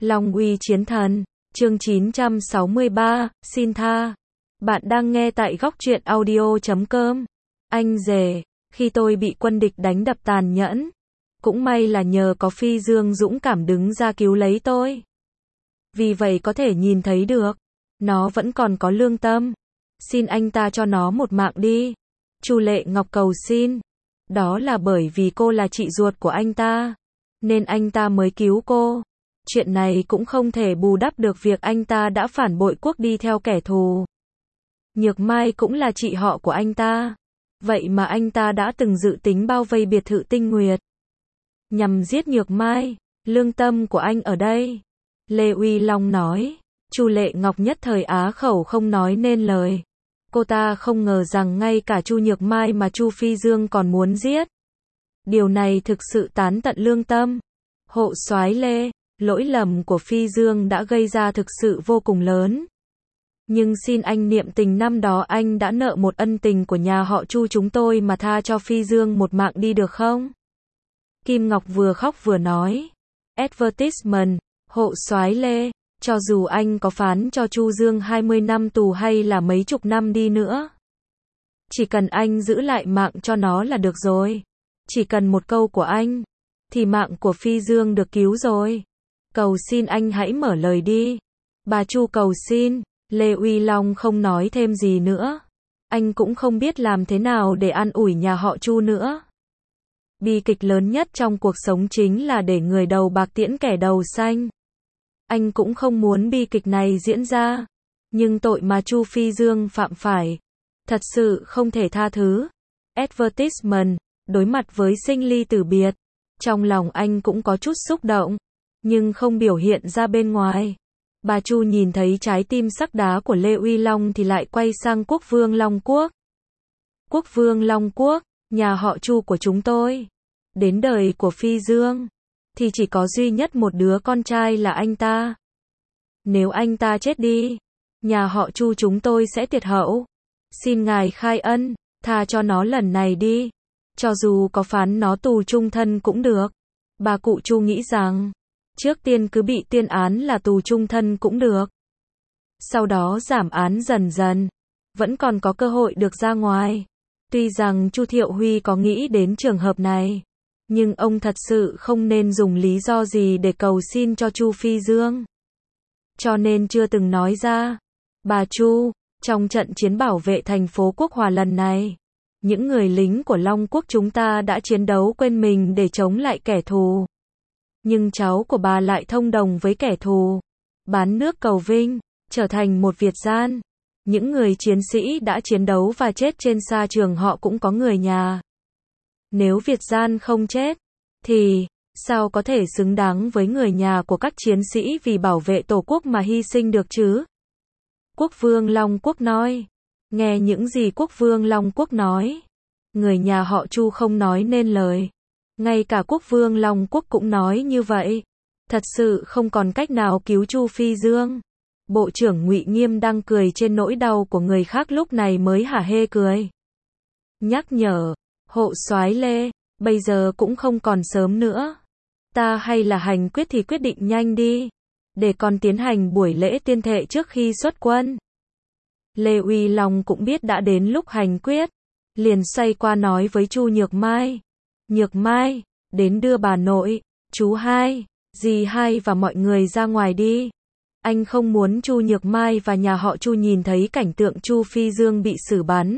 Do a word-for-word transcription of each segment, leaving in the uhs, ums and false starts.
Long uy chiến thần, chương chín trăm sáu mươi ba, xin tha. Bạn đang nghe tại góc truyện audio chấm com. Anh rể, khi tôi bị quân địch đánh đập tàn nhẫn, cũng may là nhờ có Phi Dương dũng cảm đứng ra cứu lấy tôi. Vì vậy có thể nhìn thấy được, nó vẫn còn có lương tâm. Xin anh ta cho nó một mạng đi. Chu Lệ Ngọc cầu xin. Đó là bởi vì cô là chị ruột của anh ta, nên anh ta mới cứu cô. Chuyện này cũng không thể bù đắp được việc anh ta đã phản bội quốc đi theo kẻ thù. Nhược Mai cũng là chị họ của anh ta. Vậy mà anh ta đã từng dự tính bao vây biệt thự Tinh Nguyệt nhằm giết Nhược Mai. Lương tâm của anh ở đây. Lê Uy Long nói. Chu Lệ Ngọc nhất thời á khẩu không nói nên lời. Cô ta không ngờ rằng ngay cả Chu Nhược Mai mà Chu Phi Dương còn muốn giết. Điều này thực sự tán tận lương tâm. Hộ soái Lê, lỗi lầm của Phi Dương đã gây ra thực sự vô cùng lớn. Nhưng xin anh niệm tình năm đó anh đã nợ một ân tình của nhà họ Chu chúng tôi mà tha cho Phi Dương một mạng đi được không? Kim Ngọc vừa khóc vừa nói. Advertisement, hộ soái Lê, cho dù anh có phán cho Chu Dương hai mươi năm tù hay là mấy chục năm đi nữa, chỉ cần anh giữ lại mạng cho nó là được rồi. Chỉ cần một câu của anh, thì mạng của Phi Dương được cứu rồi. Cầu xin anh hãy mở lời đi. Bà Chu cầu xin. Lê Uy Long không nói thêm gì nữa. Anh cũng không biết làm thế nào để an ủi nhà họ Chu nữa. Bi kịch lớn nhất trong cuộc sống chính là để người đầu bạc tiễn kẻ đầu xanh. Anh cũng không muốn bi kịch này diễn ra. Nhưng tội mà Chu Phi Dương phạm phải, thật sự không thể tha thứ. Advertisement, đối mặt với sinh ly tử biệt, trong lòng anh cũng có chút xúc động, nhưng không biểu hiện ra bên ngoài. Bà Chu nhìn thấy trái tim sắc đá của Lê Uy Long thì lại quay sang Quốc Vương Long Quốc. Quốc Vương Long Quốc, nhà họ Chu của chúng tôi, đến đời của Phi Dương, thì chỉ có duy nhất một đứa con trai là anh ta. Nếu anh ta chết đi, nhà họ Chu chúng tôi sẽ tiệt hậu. Xin ngài khai ân, tha cho nó lần này đi. Cho dù có phán nó tù chung thân cũng được. Bà cụ Chu nghĩ rằng, trước tiên cứ bị tuyên án là tù chung thân cũng được. Sau đó giảm án dần dần, vẫn còn có cơ hội được ra ngoài. Tuy rằng Chu Thiệu Huy có nghĩ đến trường hợp này, nhưng ông thật sự không nên dùng lý do gì để cầu xin cho Chu Phi Dương. Cho nên chưa từng nói ra. Bà Chu, trong trận chiến bảo vệ thành phố Quốc Hòa lần này, những người lính của Long Quốc chúng ta đã chiến đấu quên mình để chống lại kẻ thù. Nhưng cháu của bà lại thông đồng với kẻ thù, bán nước cầu vinh, trở thành một Việt gian. Những người chiến sĩ đã chiến đấu và chết trên sa trường họ cũng có người nhà. Nếu Việt gian không chết, thì sao có thể xứng đáng với người nhà của các chiến sĩ vì bảo vệ Tổ quốc mà hy sinh được chứ? Quốc Vương Long Quốc nói. Nghe những gì Quốc Vương Long Quốc nói, người nhà họ Chu không nói nên lời. Ngay cả Quốc Vương Long Quốc cũng nói như vậy. Thật sự không còn cách nào cứu Chu Phi Dương. Bộ trưởng Ngụy Nghiêm đang cười trên nỗi đau của người khác lúc này mới hả hê cười. Nhắc nhở, hộ soái Lê, bây giờ cũng không còn sớm nữa. Ta hay là hành quyết thì quyết định nhanh đi, để còn tiến hành buổi lễ tuyên thệ trước khi xuất quân. Lê Uy Long cũng biết đã đến lúc hành quyết, liền xoay qua nói với Chu Nhược Mai. Nhược Mai, đến đưa bà nội, chú hai, dì hai và mọi người ra ngoài đi. Anh không muốn Chu Nhược Mai và nhà họ Chu nhìn thấy cảnh tượng Chu Phi Dương bị xử bắn.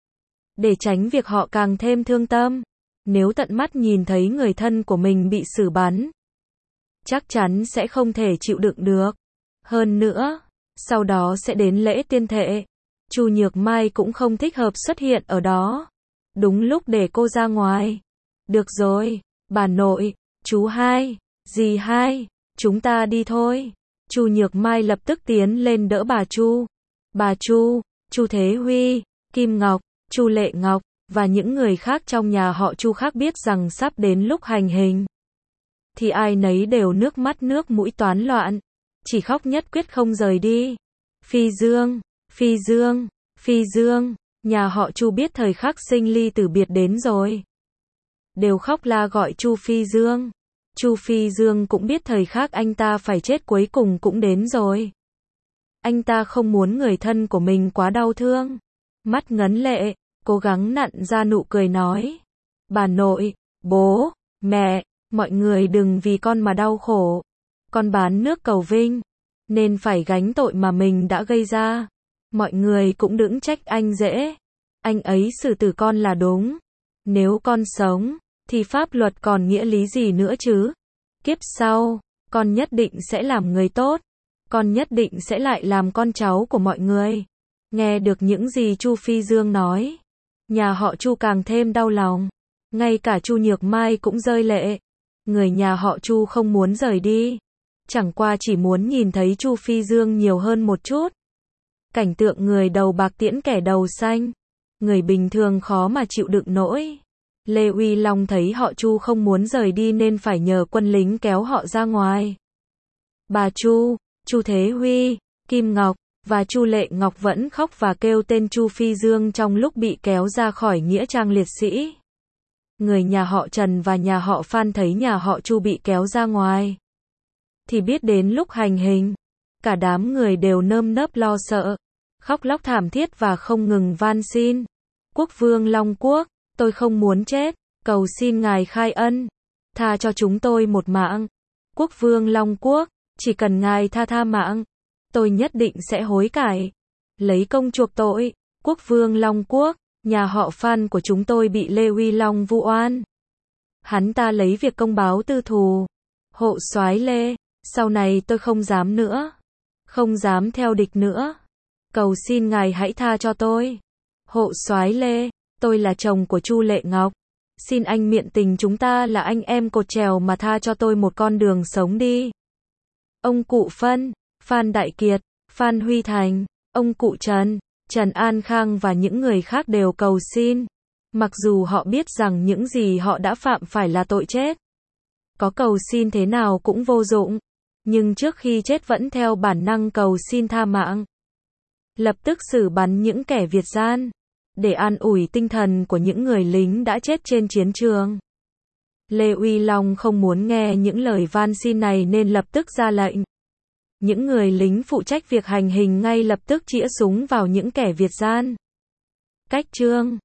Để tránh việc họ càng thêm thương tâm, nếu tận mắt nhìn thấy người thân của mình bị xử bắn, chắc chắn sẽ không thể chịu đựng được. Hơn nữa, sau đó sẽ đến lễ tuyên thệ. Chu Nhược Mai cũng không thích hợp xuất hiện ở đó. Đúng lúc để cô ra ngoài. Được rồi, bà nội, chú hai, dì hai, chúng ta đi thôi. Chu Nhược Mai lập tức tiến lên đỡ bà Chu. Bà Chu, Chu Thế Huy, Kim Ngọc, Chu Lệ Ngọc, và những người khác trong nhà họ Chu khác biết rằng sắp đến lúc hành hình, thì ai nấy đều nước mắt nước mũi toán loạn, chỉ khóc nhất quyết không rời đi. Phi Dương, Phi Dương, Phi Dương, nhà họ Chu biết thời khắc sinh ly tử biệt đến rồi. Đều khóc la gọi Chu Phi Dương. Chu Phi Dương cũng biết thời khắc anh ta phải chết cuối cùng cũng đến rồi. Anh ta không muốn người thân của mình quá đau thương. Mắt ngấn lệ, cố gắng nặn ra nụ cười nói. Bà nội, bố, mẹ, mọi người đừng vì con mà đau khổ. Con bán nước cầu vinh, nên phải gánh tội mà mình đã gây ra. Mọi người cũng đừng trách anh dễ. Anh ấy xử tử con là đúng. Nếu con sống, thì pháp luật còn nghĩa lý gì nữa chứ? Kiếp sau, con nhất định sẽ làm người tốt. Con nhất định sẽ lại làm con cháu của mọi người. Nghe được những gì Chu Phi Dương nói, nhà họ Chu càng thêm đau lòng. Ngay cả Chu Nhược Mai cũng rơi lệ. Người nhà họ Chu không muốn rời đi. Chẳng qua chỉ muốn nhìn thấy Chu Phi Dương nhiều hơn một chút. Cảnh tượng người đầu bạc tiễn kẻ đầu xanh. Người bình thường khó mà chịu đựng nổi. Lê Uy Long thấy họ Chu không muốn rời đi nên phải nhờ quân lính kéo họ ra ngoài. Bà Chu, Chu Thế Huy, Kim Ngọc và Chu Lệ Ngọc vẫn khóc và kêu tên Chu Phi Dương trong lúc bị kéo ra khỏi nghĩa trang liệt sĩ. Người nhà họ Trần và nhà họ Phan thấy nhà họ Chu bị kéo ra ngoài, thì biết đến lúc hành hình, cả đám người đều nơm nớp lo sợ, khóc lóc thảm thiết và không ngừng van xin. Quốc vương Long Quốc, tôi không muốn chết, cầu xin ngài khai ân, tha cho chúng tôi một mạng. Quốc vương Long Quốc, chỉ cần ngài tha tha mạng, tôi nhất định sẽ hối cải, lấy công chuộc tội. Quốc vương Long Quốc, nhà họ Phan của chúng tôi bị Lê Uy Long vu oan. Hắn ta lấy việc công báo tư thù. Hộ soái Lê, sau này tôi không dám nữa, không dám theo địch nữa. Cầu xin ngài hãy tha cho tôi. Hộ soái Lê, tôi là chồng của Chu Lệ Ngọc. Xin anh miện tình chúng ta là anh em cột chèo mà tha cho tôi một con đường sống đi. Ông cụ Phân, Phan Đại Kiệt, Phan Huy Thành, ông cụ Trần, Trần An Khang và những người khác đều cầu xin. Mặc dù họ biết rằng những gì họ đã phạm phải là tội chết. Có cầu xin thế nào cũng vô dụng. Nhưng trước khi chết vẫn theo bản năng cầu xin tha mạng. Lập tức xử bắn những kẻ Việt gian. Để an ủi tinh thần của những người lính đã chết trên chiến trường. Lê Uy Long không muốn nghe những lời van xin này nên lập tức ra lệnh. Những người lính phụ trách việc hành hình ngay lập tức chĩa súng vào những kẻ Việt gian. Cách chương